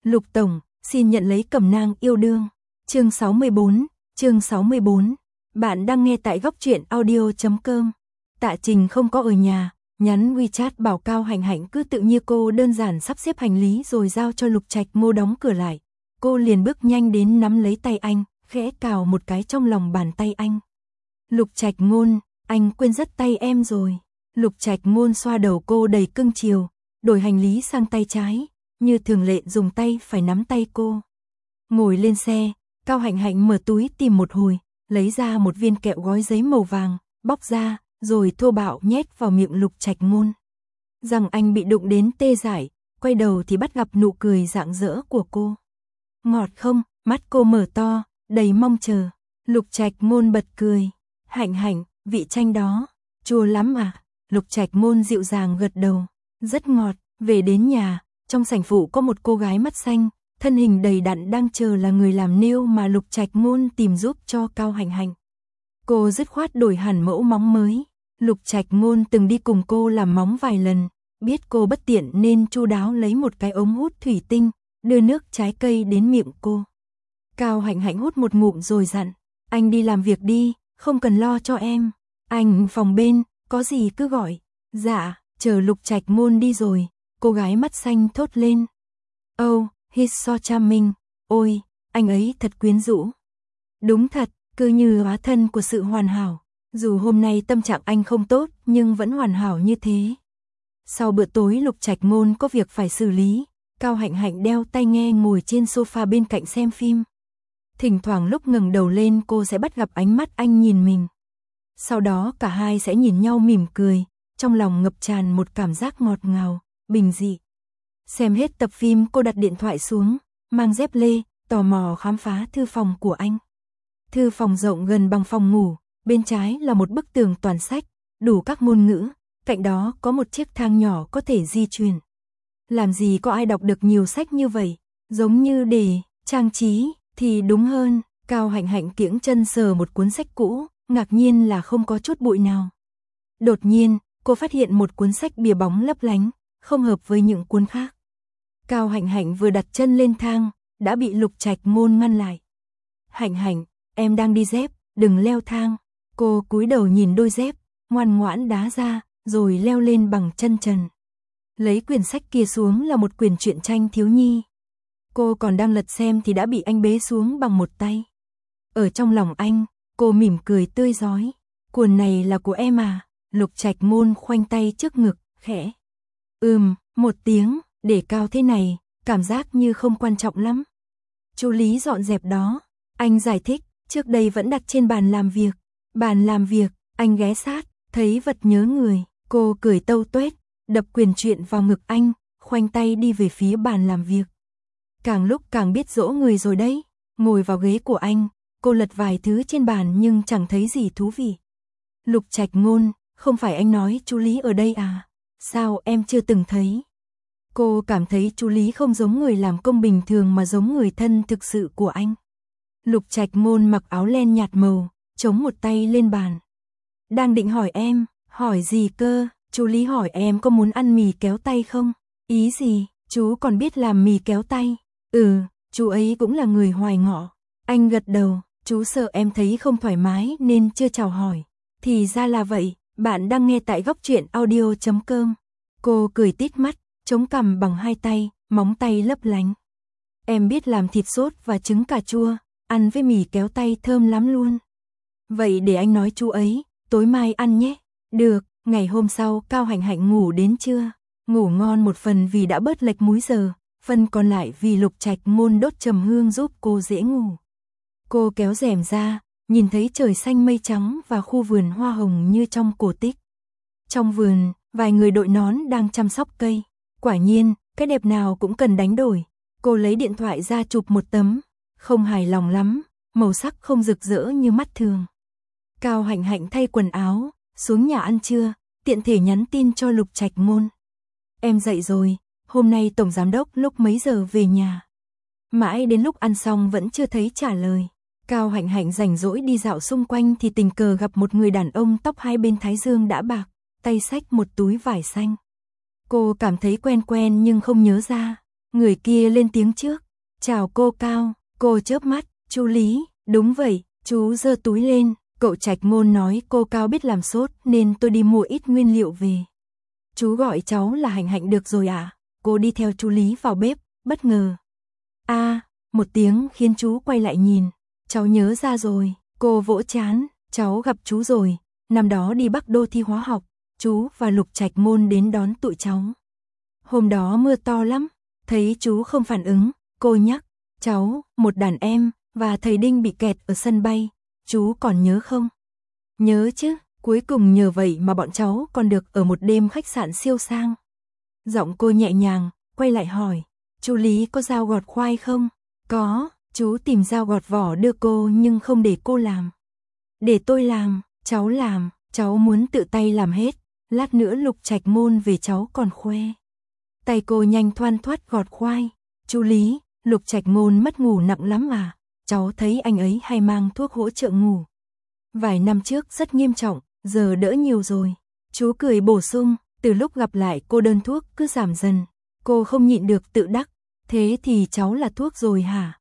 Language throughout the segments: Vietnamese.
Lục Tổng, xin nhận lấy cẩm nang yêu đương. Chương 64. Bạn đang nghe tại góc truyện audio.com. Tạ Trình không có ở nhà, nhắn WeChat bảo Cao Hạnh Hạnh cứ tự như cô đơn giản sắp xếp hành lý rồi giao cho Lục Trạch Mô đóng cửa lại. Cô liền bước nhanh đến nắm lấy tay anh, khẽ cào một cái trong lòng bàn tay anh. Lục Trạch Ngôn, anh quên dắt tay em rồi. Lục Trạch Ngôn xoa đầu cô đầy cưng chiều, đổi hành lý sang tay trái, như thường lệ dùng tay phải nắm tay cô. Ngồi lên xe, Cao Hạnh Hạnh mở túi tìm một hồi, lấy ra một viên kẹo gói giấy màu vàng, bóc ra, rồi thô bạo nhét vào miệng Lục Trạch Ngôn. Rằng anh bị đụng đến tê dại, quay đầu thì bắt gặp nụ cười rạng rỡ của cô. Ngọt không? Mắt cô mở to, đầy mong chờ. Lục Trạch Ngôn bật cười. Hạnh Hạnh, vị chanh đó, chua lắm à? Lục Trạch Ngôn dịu dàng gật đầu. Rất ngọt. Về đến nhà, trong sảnh phụ có một cô gái mắt xanh, thân hình đầy đặn đang chờ là người làm nail mà Lục Trạch Ngôn tìm giúp cho Cao Hạnh Hạnh. Cô dứt khoát đổi hẳn mẫu móng mới. Lục Trạch Ngôn từng đi cùng cô làm móng vài lần, biết cô bất tiện nên chu đáo lấy một cái ống hút thủy tinh, đưa nước trái cây đến miệng cô. Cao Hạnh Hạnh hút một ngụm rồi dặn, anh đi làm việc đi, không cần lo cho em. Anh phòng bên, có gì cứ gọi. Dạ, chờ Lục Trạch Ngôn đi rồi, cô gái mắt xanh thốt lên. Oh, he's so charming. Ôi, anh ấy thật quyến rũ. Đúng thật, cứ như hóa thân của sự hoàn hảo. Dù hôm nay tâm trạng anh không tốt, nhưng vẫn hoàn hảo như thế. Sau bữa tối Lục Trạch Ngôn có việc phải xử lý, Cao Hạnh Hạnh đeo tai nghe ngồi trên sofa bên cạnh xem phim. Thỉnh thoảng lúc ngẩng đầu lên cô sẽ bắt gặp ánh mắt anh nhìn mình. Sau đó cả hai sẽ nhìn nhau mỉm cười, trong lòng ngập tràn một cảm giác ngọt ngào, bình dị. Xem hết tập phim cô đặt điện thoại xuống, mang dép lê, tò mò khám phá thư phòng của anh. Thư phòng rộng gần bằng phòng ngủ, bên trái là một bức tường toàn sách, đủ các ngôn ngữ, cạnh đó có một chiếc thang nhỏ có thể di chuyển. Làm gì có ai đọc được nhiều sách như vậy, giống như để trang trí thì đúng hơn. Cao Hạnh Hạnh kiễng chân sờ một cuốn sách cũ, ngạc nhiên là không có chút bụi nào. Đột nhiên, cô phát hiện một cuốn sách bìa bóng lấp lánh, không hợp với những cuốn khác. Cao Hạnh Hạnh vừa đặt chân lên thang, đã bị Lục Trạch Ngôn ngăn lại. Hạnh Hạnh, em đang đi dép, đừng leo thang. Cô cúi đầu nhìn đôi dép, ngoan ngoãn đá ra, rồi leo lên bằng chân trần. Lấy quyển sách kia xuống là một quyển truyện tranh thiếu nhi. Cô còn đang lật xem thì đã bị anh bế xuống bằng một tay. Ở trong lòng anh, cô mỉm cười tươi rói. Cuốn này là của em à? Lục Trạch Ngôn khoanh tay trước ngực, khẽ. Một tiếng, để cao thế này, cảm giác như không quan trọng lắm. Chú Lý dọn dẹp đó. Anh giải thích, trước đây vẫn đặt trên bàn làm việc. Bàn làm việc, anh ghé sát, thấy vật nhớ người. Cô cười tâu tuét, đập quyển truyện vào ngực anh, khoanh tay đi về phía bàn làm việc. Càng lúc càng biết dỗ người rồi đấy. Ngồi vào ghế của anh, cô lật vài thứ trên bàn nhưng chẳng thấy gì thú vị. Lục Trạch Ngôn, không phải anh nói chú Lý ở đây à? Sao em chưa từng thấy? Cô cảm thấy chú Lý không giống người làm công bình thường mà giống người thân thực sự của anh. Lục Trạch Ngôn mặc áo len nhạt màu, chống một tay lên bàn. Đang định hỏi em, hỏi gì cơ? Chú Lý hỏi em có muốn ăn mì kéo tay không? Ý gì? Chú còn biết làm mì kéo tay? Chú ấy cũng là người Hoài Ngọ. Anh gật đầu, chú sợ em thấy không thoải mái nên chưa chào hỏi. Thì ra là vậy, bạn đang nghe tại góc truyện audio.com. Cô cười tít mắt, chống cằm bằng hai tay, móng tay lấp lánh. Em biết làm thịt sốt và trứng cà chua, ăn với mì kéo tay thơm lắm luôn. Vậy để anh nói chú ấy, tối mai ăn nhé. Được, ngày hôm sau Cao Hạnh Hạnh ngủ đến trưa. Ngủ ngon một phần vì đã bớt lệch múi giờ, phần còn lại vì Lục Trạch Ngôn đốt trầm hương giúp cô dễ ngủ. Cô kéo rèm ra, nhìn thấy trời xanh mây trắng và khu vườn hoa hồng như trong cổ tích. Trong vườn, vài người đội nón đang chăm sóc cây. Quả nhiên, cái đẹp nào cũng cần đánh đổi. Cô lấy điện thoại ra chụp một tấm, không hài lòng lắm, màu sắc không rực rỡ như mắt thường. Cao Hạnh Hạnh thay quần áo, xuống nhà ăn trưa, tiện thể nhắn tin cho Lục Trạch Ngôn. Em dậy rồi, hôm nay tổng giám đốc lúc mấy giờ về nhà? Mãi đến lúc ăn xong vẫn chưa thấy trả lời. Cao Hạnh Hạnh rảnh rỗi đi dạo xung quanh thì tình cờ gặp một người đàn ông tóc hai bên thái dương đã bạc, tay xách một túi vải xanh. Cô cảm thấy quen quen nhưng không nhớ ra. Người kia lên tiếng trước. Chào cô Cao, cô chớp mắt, chú Lý, đúng vậy, chú giơ túi lên, cậu Trạch Ngôn nói cô Cao biết làm sốt nên tôi đi mua ít nguyên liệu về. Chú gọi cháu là Hạnh Hạnh được rồi ạ. Cô đi theo chú Lý vào bếp, bất ngờ. Một tiếng khiến chú quay lại nhìn. Cháu nhớ ra rồi, cô vỗ trán, cháu gặp chú rồi, năm đó đi Bắc Đô thi hóa học, chú và Lục Trạch Môn đến đón tụi cháu. Hôm đó mưa to lắm, thấy chú không phản ứng, cô nhắc, cháu, một đàn em, và thầy Đinh bị kẹt ở sân bay, chú còn nhớ không? Nhớ chứ, cuối cùng nhờ vậy mà bọn cháu còn được ở một đêm khách sạn siêu sang. Giọng cô nhẹ nhàng, quay lại hỏi, chú Lý có dao gọt khoai không? Có, chú tìm dao gọt vỏ đưa cô nhưng không để cô làm. Để tôi làm, cháu muốn tự tay làm hết, lát nữa Lục Trạch Môn về cháu còn khoe. Tay cô nhanh thoăn thoắt gọt khoai, chú Lý, Lục Trạch Môn mất ngủ nặng lắm à, cháu thấy anh ấy hay mang thuốc hỗ trợ ngủ. Vài năm trước rất nghiêm trọng, giờ đỡ nhiều rồi. Chú cười bổ sung, từ lúc gặp lại cô đơn thuốc cứ giảm dần. Cô không nhịn được tự đắc, thế thì cháu là thuốc rồi hả?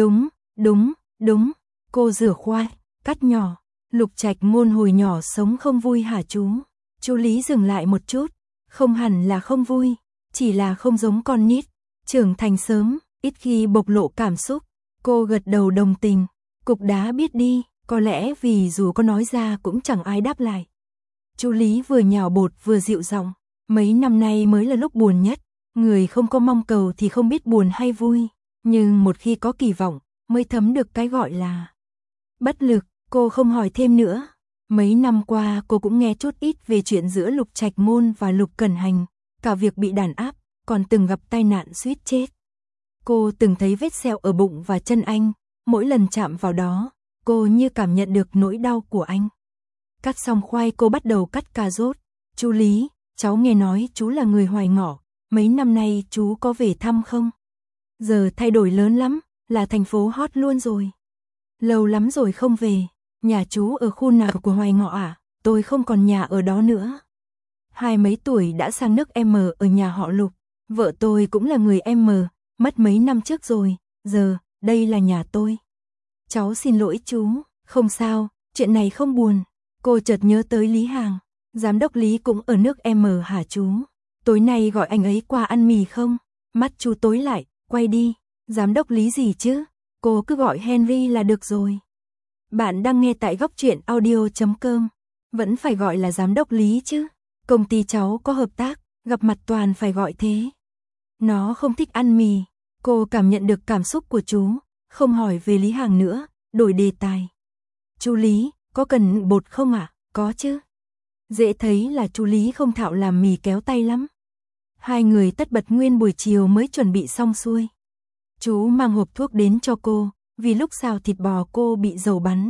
Đúng. Cô rửa khoai, cắt nhỏ. Lục Trạch Môn hồi nhỏ sống không vui hả chú? Chú Lý dừng lại một chút, không hẳn là không vui, chỉ là không giống con nít, trưởng thành sớm, ít khi bộc lộ cảm xúc. Cô gật đầu đồng tình, cục đá biết đi, có lẽ vì dù có nói ra cũng chẳng ai đáp lại. Chú Lý vừa nhào bột vừa dịu giọng, mấy năm nay mới là lúc buồn nhất, người không có mong cầu thì không biết buồn hay vui, nhưng một khi có kỳ vọng mới thấm được cái gọi là bất lực. Cô không hỏi thêm nữa. Mấy năm qua cô cũng nghe chút ít về chuyện giữa Lục Trạch Môn và Lục Cẩn Hành, cả việc bị đàn áp, còn từng gặp tai nạn suýt chết. Cô từng thấy vết sẹo ở bụng và chân anh, mỗi lần chạm vào đó, cô như cảm nhận được nỗi đau của anh. Cắt xong khoai cô bắt đầu cắt cà rốt. Chú Lý, cháu nghe nói chú là người Hoài Ngọ, mấy năm nay chú có về thăm không? Giờ thay đổi lớn lắm, là thành phố hot luôn rồi. Lâu lắm rồi không về. Nhà chú ở khu nào của Hoài Ngọ à? Tôi không còn nhà ở đó nữa. 20 mấy tuổi đã sang nước M ở nhà họ Lục. Vợ tôi cũng là người M, mất mấy năm trước rồi, giờ, đây là nhà tôi. Cháu xin lỗi chú, không sao, chuyện này không buồn. Cô chợt nhớ tới Lý Hàng, giám đốc Lý cũng ở nước M hả chú? Tối nay gọi anh ấy qua ăn mì không? Mắt chú tối lại, quay đi, giám đốc Lý gì chứ? Cô cứ gọi Henry là được rồi. Bạn đang nghe tại góc truyện audio.com. Vẫn phải gọi là giám đốc Lý chứ. Công ty cháu có hợp tác, gặp mặt toàn phải gọi thế. Nó không thích ăn mì. Cô cảm nhận được cảm xúc của chú, không hỏi về Lý Hàng nữa, đổi đề tài. Chú Lý, có cần bột không ạ? Có chứ. Dễ thấy là chú Lý không thạo làm mì kéo tay lắm. Hai người tất bật nguyên buổi chiều mới chuẩn bị xong xuôi. Chú mang hộp thuốc đến cho cô, vì lúc xào thịt bò cô bị dầu bắn.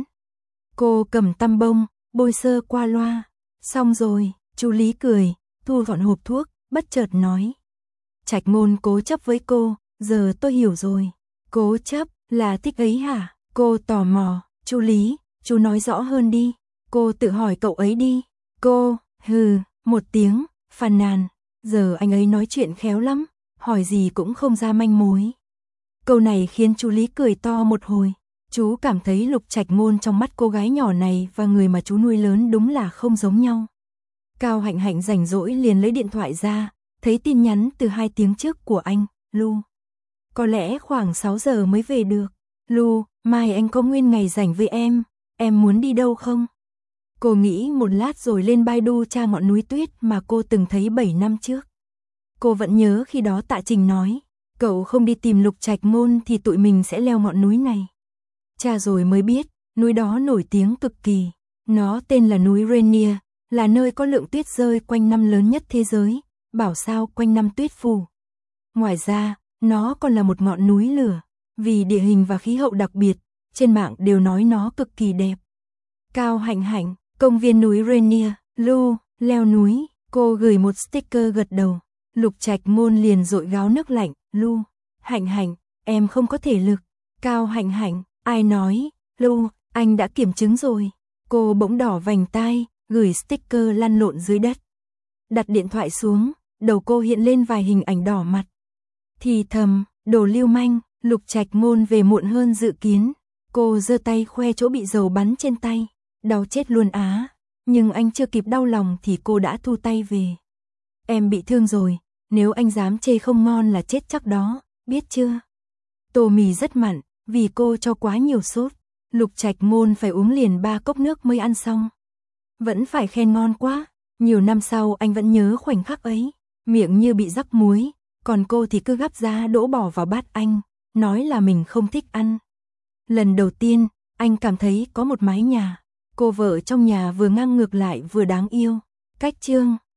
Cô cầm tăm bông, bôi sơ qua loa. Xong rồi, chú Lý cười, thu gọn hộp thuốc, bất chợt nói. Trạch Ngôn cố chấp với cô, giờ tôi hiểu rồi. Cố chấp, là thích ấy hả? Cô tò mò, chú Lý, chú nói rõ hơn đi. Cô tự hỏi cậu ấy đi. Cô, một tiếng, phàn nàn. Giờ anh ấy nói chuyện khéo lắm, hỏi gì cũng không ra manh mối. Câu này khiến chú Lý cười to một hồi. Chú cảm thấy Lục Trạch Ngôn trong mắt cô gái nhỏ này và người mà chú nuôi lớn đúng là không giống nhau. Cao Hạnh Hạnh rảnh rỗi liền lấy điện thoại ra, thấy tin nhắn từ 2 tiếng trước của anh, Lu. Có lẽ khoảng 6 giờ mới về được. Lu, mai anh có nguyên ngày rảnh với em muốn đi đâu không? Cô nghĩ một lát rồi lên Baidu tra ngọn núi tuyết mà cô từng thấy 7 năm trước. Cô vẫn nhớ khi đó Tạ Trình nói, cậu không đi tìm Lục Trạch Ngôn thì tụi mình sẽ leo ngọn núi này. Tra rồi mới biết, núi đó nổi tiếng cực kỳ. Nó tên là núi Rainier, là nơi có lượng tuyết rơi quanh năm lớn nhất thế giới, bảo sao quanh năm tuyết phủ. Ngoài ra, nó còn là một ngọn núi lửa, vì địa hình và khí hậu đặc biệt, trên mạng đều nói nó cực kỳ đẹp. Cao Hạnh Hạnh, công viên núi Rainier, Lu, leo núi, cô gửi một sticker gật đầu. Lục Trạch Ngôn liền dội gáo nước lạnh, Lu, Hạnh Hạnh, em không có thể lực. Cao Hạnh Hạnh, ai nói, Lu, anh đã kiểm chứng rồi. Cô bỗng đỏ vành tai, gửi sticker lăn lộn dưới đất. Đặt điện thoại xuống, đầu cô hiện lên vài hình ảnh đỏ mặt. Thì thầm, đồ lưu manh, Lục Trạch Ngôn về muộn hơn dự kiến. Cô giơ tay khoe chỗ bị dầu bắn trên tay. Đau chết luôn á. Nhưng anh chưa kịp đau lòng thì cô đã thu tay về. Em bị thương rồi, nếu anh dám chê không ngon là chết chắc đó, biết chưa? Tô mì rất mặn, vì cô cho quá nhiều sốt. Lục Trạch Ngôn phải uống liền 3 cốc nước mới ăn xong. Vẫn phải khen ngon quá. Nhiều năm sau anh vẫn nhớ khoảnh khắc ấy. Miệng như bị rắc muối, còn cô thì cứ gắp ra đổ bỏ vào bát anh, nói là mình không thích ăn. Lần đầu tiên, anh cảm thấy có một mái nhà. Cô vợ trong nhà vừa ngang ngược lại vừa đáng yêu. Cách chương